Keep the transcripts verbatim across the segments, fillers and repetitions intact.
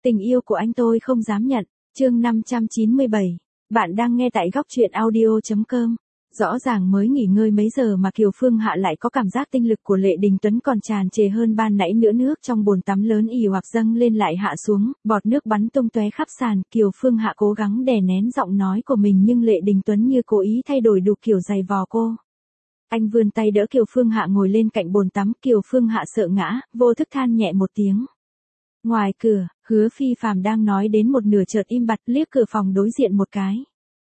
Tình yêu của anh tôi không dám nhận. Chương năm trăm chín mươi bảy. Bạn đang nghe tại góc truyện audio chấm com. Rõ ràng mới nghỉ ngơi mấy giờ mà Kiều Phương Hạ lại có cảm giác tinh lực của Lệ Đình Tuấn còn tràn trề hơn ban nãy nữa. Nước trong bồn tắm lớn ì hoặc dâng lên lại hạ xuống, bọt nước bắn tung tóe khắp sàn. Kiều Phương Hạ cố gắng đè nén giọng nói của mình nhưng Lệ Đình Tuấn như cố ý thay đổi đủ kiểu giày vò cô. Anh vươn tay đỡ Kiều Phương Hạ ngồi lên cạnh bồn tắm. Kiều Phương Hạ sợ ngã, vô thức than nhẹ một tiếng. Ngoài cửa, Hứa Phi Phàm đang nói đến một nửa chợt im bặt, liếc cửa phòng đối diện một cái.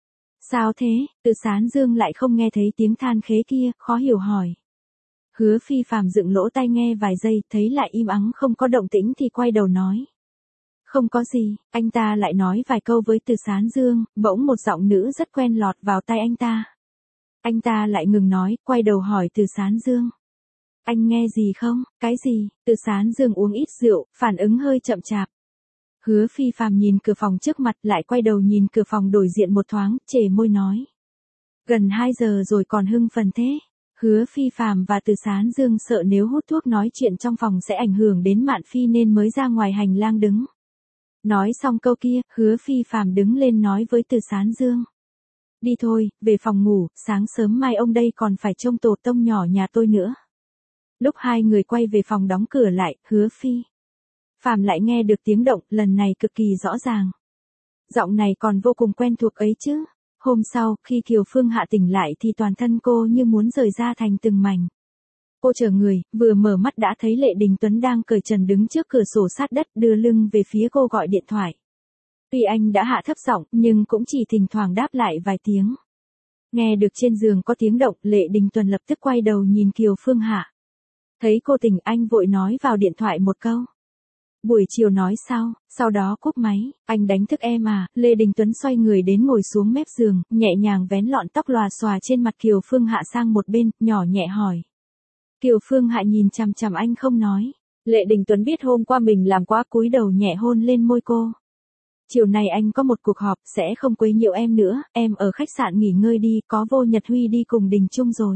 Sao thế? Từ Sán Dương lại không nghe thấy tiếng than khế kia, khó hiểu hỏi. Hứa Phi Phàm dựng lỗ tai nghe vài giây, thấy lại im ắng không có động tĩnh thì quay đầu nói. Không có gì. Anh ta lại nói vài câu với Từ Sán Dương, bỗng một giọng nữ rất quen lọt vào tai anh ta. Anh ta lại ngừng nói, quay đầu hỏi Từ Sán Dương. Anh nghe gì không? Cái gì? Từ Sán Dương uống ít rượu, phản ứng hơi chậm chạp. Hứa Phi Phàm nhìn cửa phòng trước mặt, lại quay đầu nhìn cửa phòng đối diện một thoáng, chề môi nói. Gần hai giờ rồi còn hưng phấn thế. Hứa Phi Phàm và Từ Sán Dương sợ nếu hút thuốc nói chuyện trong phòng sẽ ảnh hưởng đến Mạn Phi nên mới ra ngoài hành lang đứng. Nói xong câu kia, Hứa Phi Phàm đứng lên nói với Từ Sán Dương. Đi thôi, về phòng ngủ, sáng sớm mai ông đây còn phải trông tổ tông nhỏ nhà tôi nữa. Lúc hai người quay về phòng đóng cửa lại, Hứa Phi Phàm lại nghe được tiếng động, lần này cực kỳ rõ ràng. Giọng này còn vô cùng quen thuộc ấy chứ. Hôm sau, khi Kiều Phương Hạ tỉnh lại thì toàn thân cô như muốn rời ra thành từng mảnh. Cô chờ người, vừa mở mắt đã thấy Lệ Đình Tuấn đang cởi trần đứng trước cửa sổ sát đất, đưa lưng về phía cô gọi điện thoại. Tuy anh đã hạ thấp giọng, nhưng cũng chỉ thỉnh thoảng đáp lại vài tiếng. Nghe được trên giường có tiếng động, Lệ Đình Tuấn lập tức quay đầu nhìn Kiều Phương Hạ. Thấy cô tỉnh, anh vội nói vào điện thoại một câu. Buổi chiều nói sau, sau đó cúp máy. Anh đánh thức em à? Lê Đình Tuấn xoay người đến ngồi xuống mép giường, nhẹ nhàng vén lọn tóc lòa xòa trên mặt Kiều Phương Hạ sang một bên, nhỏ nhẹ hỏi. Kiều Phương Hạ nhìn chằm chằm anh không nói. Lệ Đình Tuấn biết hôm qua mình làm quá, cúi đầu nhẹ hôn lên môi cô. Chiều nay anh có một cuộc họp, sẽ không quấy nhiễu em nữa, em ở khách sạn nghỉ ngơi đi, có Vô Nhật Huy đi cùng Đình Trung rồi.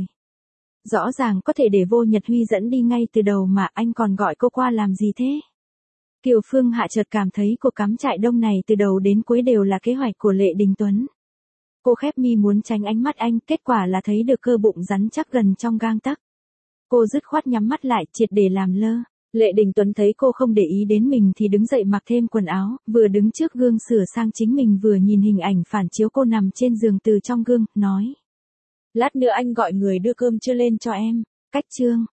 Rõ ràng có thể để Vô Nhật Huy dẫn đi ngay từ đầu mà anh còn gọi cô qua làm gì thế? Kiều Phương Hạ chợt cảm thấy cuộc cắm trại đông này từ đầu đến cuối đều là kế hoạch của Lệ Đình Tuấn. Cô khép mi muốn tránh ánh mắt anh, kết quả là thấy được cơ bụng rắn chắc gần trong gang tấc. Cô dứt khoát nhắm mắt lại, triệt để làm lơ. Lệ Đình Tuấn thấy cô không để ý đến mình thì đứng dậy mặc thêm quần áo, vừa đứng trước gương sửa sang chính mình vừa nhìn hình ảnh phản chiếu cô nằm trên giường từ trong gương, nói. Lát nữa anh gọi người đưa cơm trưa lên cho em. Cách chương.